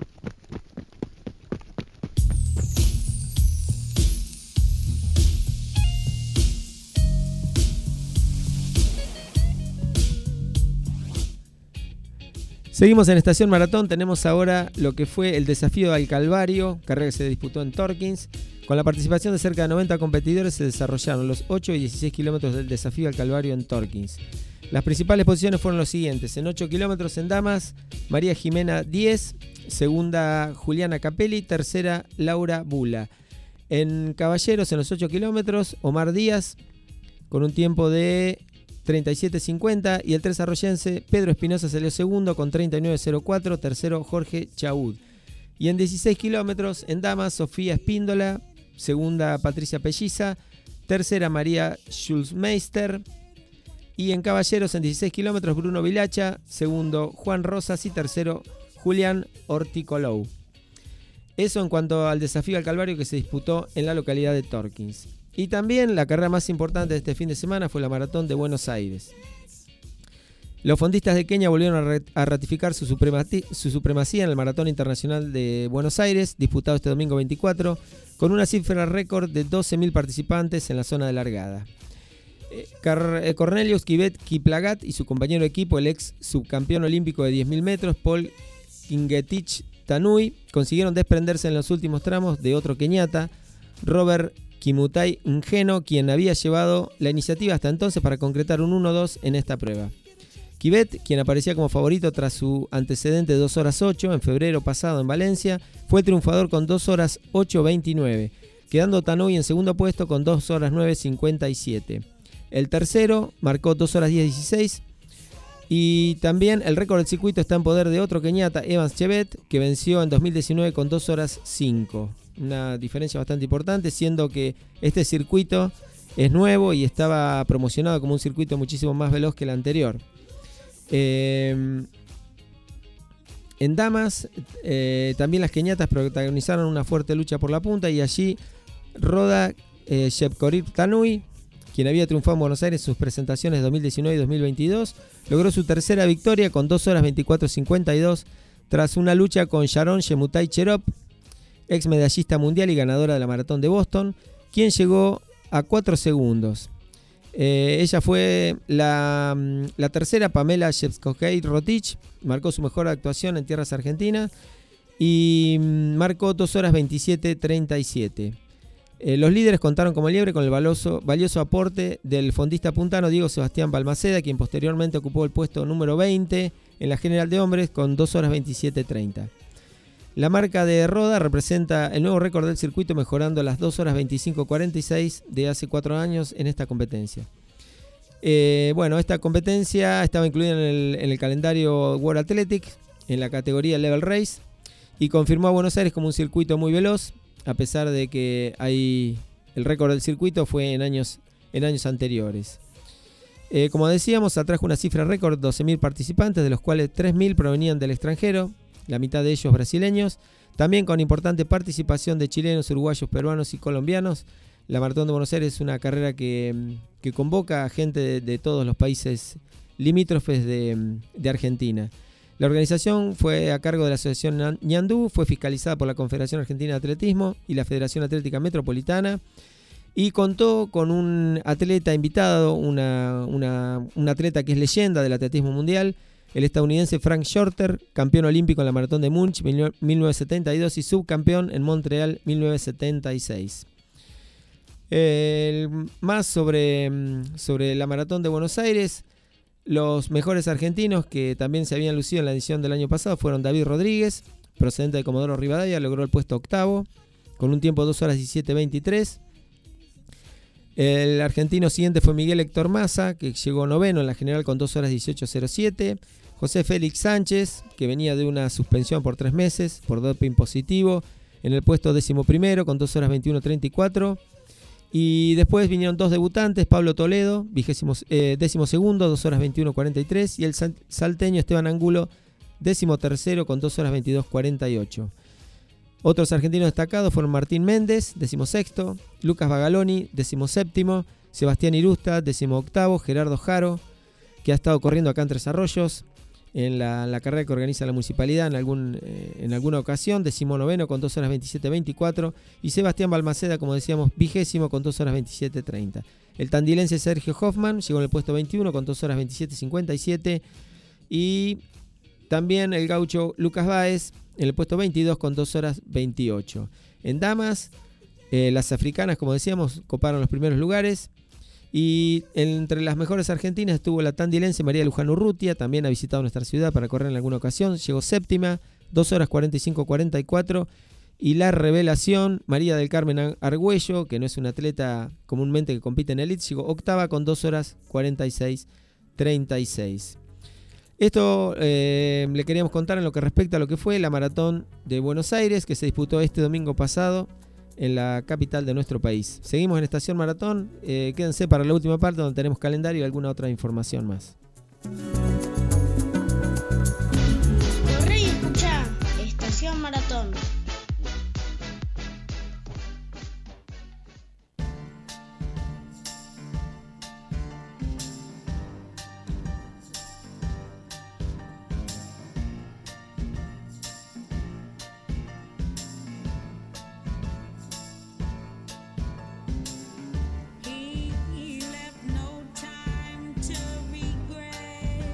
Seguimos en Estación Maratón, tenemos ahora lo que fue el desafío al Calvario, carrera que se disputó en Torkins. Con la participación de cerca de 90 competidores se desarrollaron los 8 y 16 kilómetros del desafío al Calvario en Torkins. Las principales posiciones fueron los siguientes: en 8 kilómetros en damas, María Jimena 10, segunda Juliana Capelli, tercera Laura Bula. En caballeros, en los 8 kilómetros, Omar Díaz, con un tiempo de 37.50, y el 3 arroyense Pedro Espinosa salió segundo con 39.04, tercero Jorge Chaud. Y en 16 kilómetros en damas, Sofía Espíndola, segunda Patricia Pelliza, tercera María Schulzmeister. Y en caballeros en 16 kilómetros Bruno Vilacha, segundo Juan Rosas y tercero Julián Orticolou. Eso en cuanto al desafío al Calvario que se disputó en la localidad de Torkins. Y también la carrera más importante de este fin de semana fue la Maratón de Buenos Aires. Los fondistas de Kenia volvieron a ratificar su supremacía en el Maratón Internacional de Buenos Aires, disputado este domingo 24, con una cifra récord de 12.000 participantes en la zona de largada. Cornelius Kivet Kiplagat y su compañero de equipo, el ex subcampeón olímpico de 10.000 metros, Paul Kingetich Tanui, consiguieron desprenderse en los últimos tramos de otro keniata, Robert Kimutai Ngeno, quien había llevado la iniciativa hasta entonces para concretar un 1-2 en esta prueba. Kivet, quien aparecía como favorito tras su antecedente de 2 horas 8 en febrero pasado en Valencia, fue triunfador con 2 horas 8.29, quedando Tanui en segundo puesto con 2 horas 9.57. El tercero marcó 2 horas 10.16 y también el récord del circuito está en poder de otro keniata, Evans Chebet, que venció en 2019 con 2 horas 5. Una diferencia bastante importante, siendo que este circuito es nuevo y estaba promocionado como un circuito muchísimo más veloz que el anterior. En damas, también las keniatas protagonizaron una fuerte lucha por la punta y allí Roda Shepkorir Tanui, quien había triunfado en Buenos Aires en sus presentaciones de 2019 y 2022, logró su tercera victoria con 2 horas 24.52 tras una lucha con Sharon Shemutai Cherop, ex medallista mundial y ganadora de la Maratón de Boston, quien llegó a 4 segundos. Ella fue la tercera. Pamela Shevskokei Rotich marcó su mejor actuación en tierras argentinas y marcó 2 horas 27:37. Los líderes contaron como liebre con el valioso aporte del fondista puntano Diego Sebastián Balmaceda, quien posteriormente ocupó el puesto número 20 en la general de hombres con 2 horas 27:30. La marca de Roda representa el nuevo récord del circuito, mejorando las 2 horas 25:46 de hace 4 años en esta competencia. Esta competencia estaba incluida en el calendario World Athletics en la categoría Level Race y confirmó a Buenos Aires como un circuito muy veloz, a pesar de que el récord del circuito fue en años anteriores. Como decíamos, atrajo una cifra récord, 12.000 participantes, de los cuales 3.000 provenían del extranjero, la mitad de ellos brasileños, también con importante participación de chilenos, uruguayos, peruanos y colombianos. La Maratón de Buenos Aires es una carrera que convoca a gente de todos los países limítrofes de Argentina. La organización fue a cargo de la Asociación Ñandú, fue fiscalizada por la Confederación Argentina de Atletismo y la Federación Atlética Metropolitana y contó con un atleta invitado, un atleta que es leyenda del atletismo mundial, el estadounidense Frank Shorter, campeón olímpico en la Maratón de Múnich 1972 y subcampeón en Montreal 1976. Más sobre la Maratón de Buenos Aires. Los mejores argentinos que también se habían lucido en la edición del año pasado fueron David Rodríguez, procedente de Comodoro Rivadavia, logró el puesto octavo con un tiempo de 2 horas 17:23. El argentino siguiente fue Miguel Héctor Massa, que llegó noveno en la general con 2 horas 18:07. José Félix Sánchez, que venía de una suspensión por 3 meses por doping positivo, en el puesto 11º con 2 horas 21:34. Y después vinieron 2 debutantes, Pablo Toledo, 12º, 2 horas 21:43, y el salteño Esteban Angulo, 13º con 2 horas 22:48. Otros argentinos destacados fueron Martín Méndez, 16º, Lucas Bagaloni, 17º, Sebastián Irusta, 18º, Gerardo Jaro, que ha estado corriendo acá en Tres Arroyos, en la carrera que organiza la municipalidad en alguna ocasión, 19º con 2 horas 27:24, y Sebastián Balmaceda, como decíamos, 20º con 2 horas 27:30. El tandilense Sergio Hoffman llegó en el puesto 21 con 2 horas 27:57, y también el gaucho Lucas Báez en el puesto 22 con 2 horas 28. En damas, las africanas, como decíamos, coparon los primeros lugares. Y entre las mejores argentinas estuvo la tandilense María Luján Urrutia, también ha visitado nuestra ciudad para correr en alguna ocasión, llegó séptima, 2 horas 45:44, y la revelación María del Carmen Argüello, que no es una atleta comúnmente que compite en elite, llegó octava con 2 horas 46:36. Esto le queríamos contar en lo que respecta a lo que fue la Maratón de Buenos Aires, que se disputó este domingo pasado en la capital de nuestro país. Seguimos en Estación Maratón. Quédense para la última parte donde tenemos calendario y alguna otra información más. Corre y escucha Estación Maratón. He left no time to regret.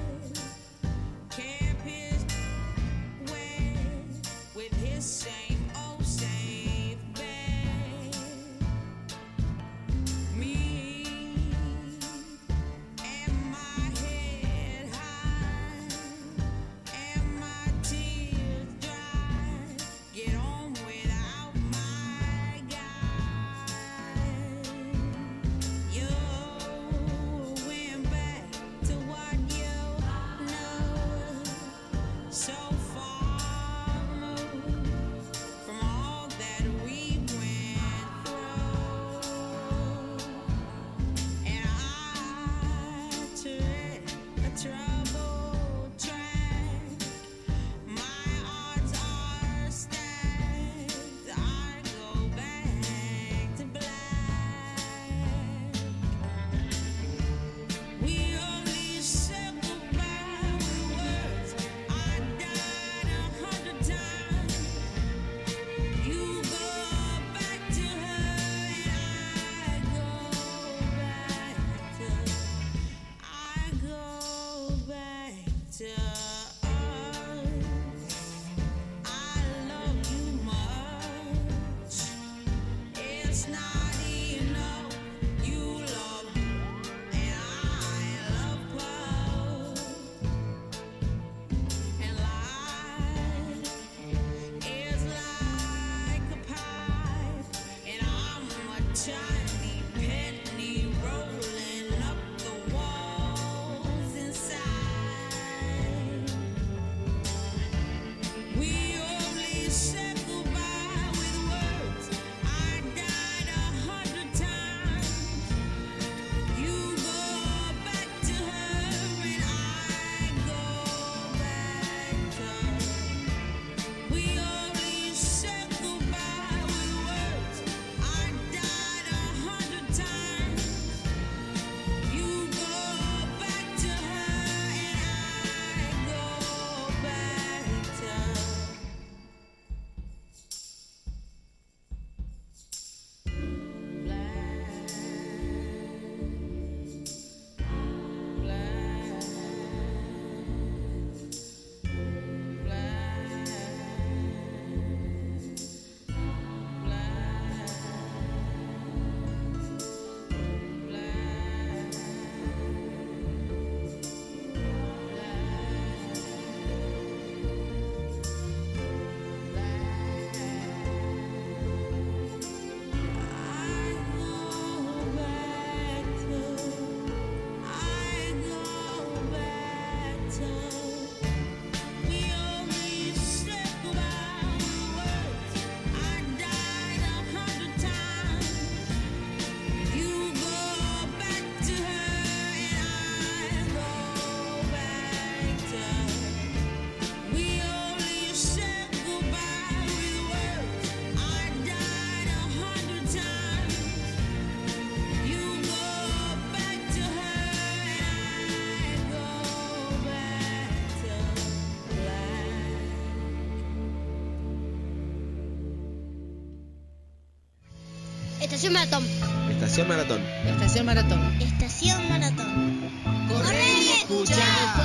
Estación Maratón. Estación Maratón. Estación Maratón. Estación Maratón. Corre y escucha.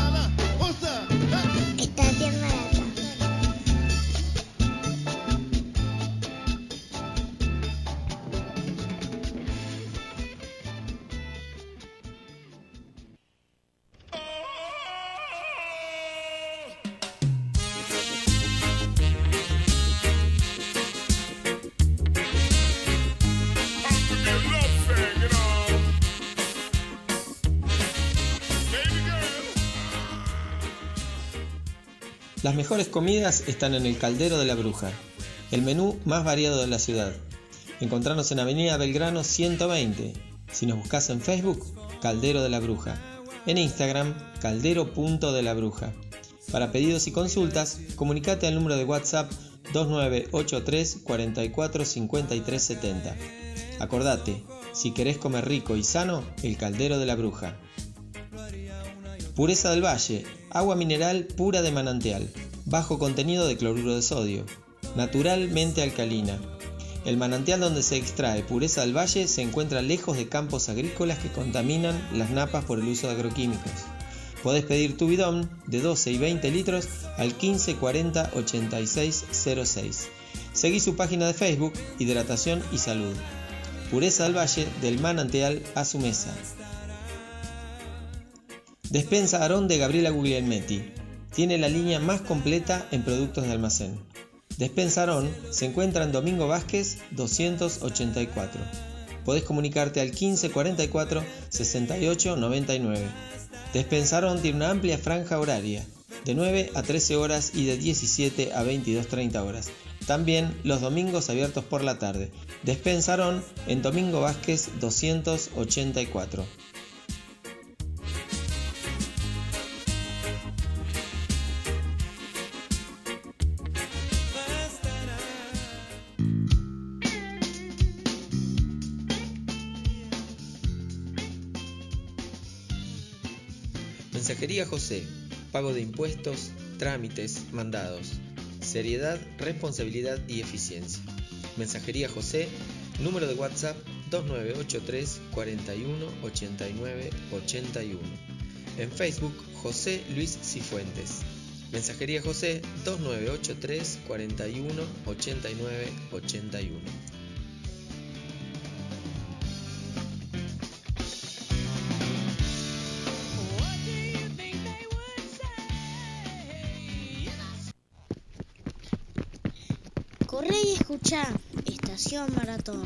Estación Maratón. Las mejores comidas están en el Caldero de la Bruja, el menú más variado de la ciudad. Encontrarnos en Avenida Belgrano 120. Si nos buscas en Facebook, Caldero de la Bruja. En Instagram, caldero.delabruja. Para pedidos y consultas, comunicate al número de WhatsApp 2983 44 53 70. Acordate, si querés comer rico y sano, el Caldero de la Bruja. Pureza del Valle, agua mineral pura de manantial, bajo contenido de cloruro de sodio, naturalmente alcalina. El manantial donde se extrae Pureza del Valle se encuentra lejos de campos agrícolas que contaminan las napas por el uso de agroquímicos. Podés pedir tu bidón de 12 y 20 litros al 1540 8606. Seguí su página de Facebook, Hidratación y Salud. Pureza del Valle, del manantial a su mesa. Despensa Aarón de Gabriela Guglielmetti. Tiene la línea más completa en productos de almacén. Despensa Aarón se encuentra en Domingo Vázquez 284. Podés comunicarte al 1544 68 99. Despensa Aarón tiene una amplia franja horaria, de 9 a 13 horas y de 17 a 22:30 horas. También los domingos abiertos por la tarde. Despensa Aarón en Domingo Vázquez 284. Mensajería José, pago de impuestos, trámites, mandados, seriedad, responsabilidad y eficiencia. Mensajería José, número de WhatsApp 2983 41 89 81. En Facebook José Luis Cifuentes. Mensajería José 2983 41 89 81. Corre y escucha. Estación Maratón.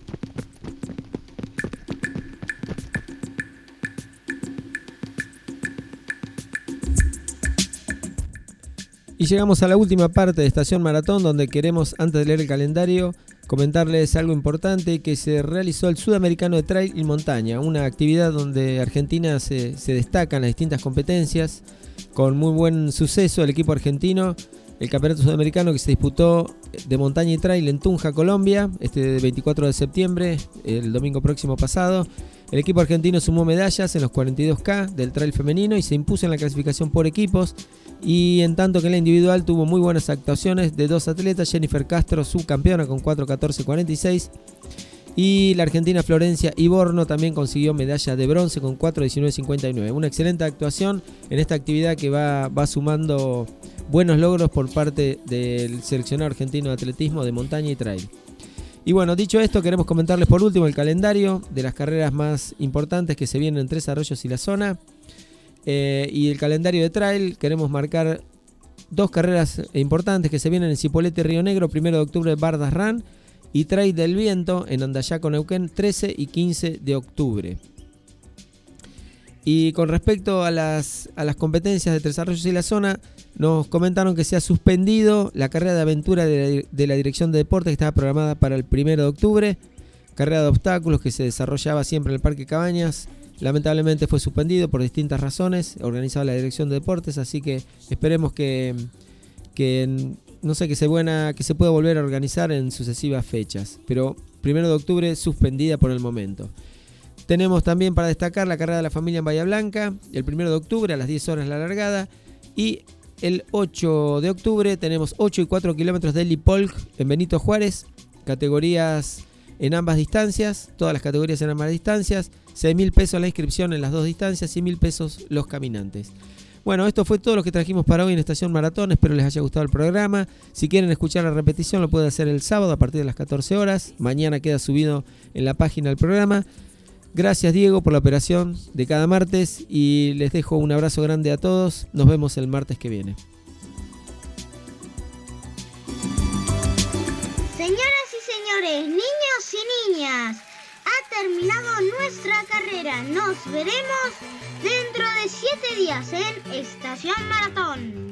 Y llegamos a la última parte de Estación Maratón, donde queremos, antes de leer el calendario, comentarles algo importante, que se realizó el Sudamericano de Trail y Montaña, una actividad donde Argentina se destaca en las distintas competencias, con muy buen suceso el equipo argentino. El campeonato sudamericano que se disputó de montaña y trail en Tunja, Colombia, este 24 de septiembre, el domingo próximo pasado. El equipo argentino sumó medallas en los 42K del trail femenino y se impuso en la clasificación por equipos. Y en tanto que en la individual tuvo muy buenas actuaciones de dos atletas, Jennifer Castro, subcampeona con 4:14:46. Y la argentina Florencia Iborno también consiguió medalla de bronce con 4:19:59. Una excelente actuación en esta actividad que va sumando buenos logros por parte del seleccionado argentino de atletismo de montaña y trail. Y bueno, dicho esto, queremos comentarles por último el calendario de las carreras más importantes que se vienen en Tres Arroyos y la zona. Y el calendario de trail, queremos marcar dos carreras importantes que se vienen en Cipolletti, Río Negro, 1 de octubre Bardas Run, y Trail del Viento en Andayaco, Neuquén, 13 y 15 de octubre. Y con respecto a las competencias de Tres Arroyos y la zona, nos comentaron que se ha suspendido la carrera de aventura de la Dirección de Deportes, que estaba programada para el 1 de octubre. Carrera de obstáculos que se desarrollaba siempre en el Parque Cabañas. Lamentablemente fue suspendido por distintas razones, organizada la Dirección de Deportes, así que esperemos que se pueda volver a organizar en sucesivas fechas. Pero 1 de octubre suspendida por el momento. Tenemos también para destacar la carrera de la familia en Bahía Blanca, el 1 de octubre a las 10 horas la largada, y el 8 de octubre tenemos 8 y 4 kilómetros de Lipolk en Benito Juárez, categorías en ambas distancias, todas las categorías en ambas distancias, 6.000 pesos la inscripción en las dos distancias y 1.000 pesos los caminantes. Bueno, esto fue todo lo que trajimos para hoy en Estación Maratón. Espero les haya gustado el programa. Si quieren escuchar la repetición lo pueden hacer el sábado a partir de las 14 horas. Mañana queda subido en la página del programa. Gracias, Diego, por la operación de cada martes y les dejo un abrazo grande a todos. Nos vemos el martes que viene. Señoras y señores, niños y niñas, ha terminado nuestra carrera. Nos veremos dentro de 7 días en Estación Maratón.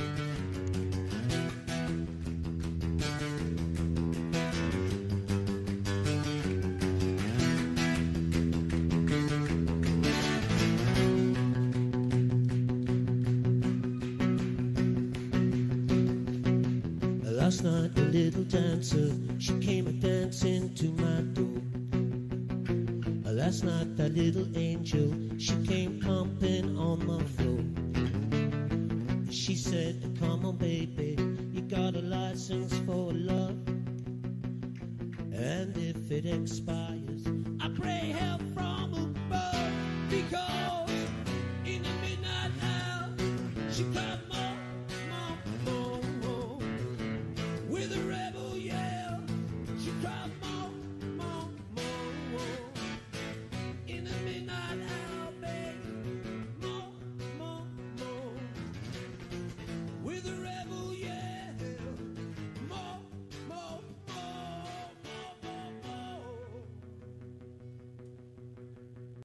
Last night a little dancer, she came a-dancing to my door. Last night that little angel, she came pumping on my floor. She said, come on baby, you got a license for love. And if it expires, I pray help from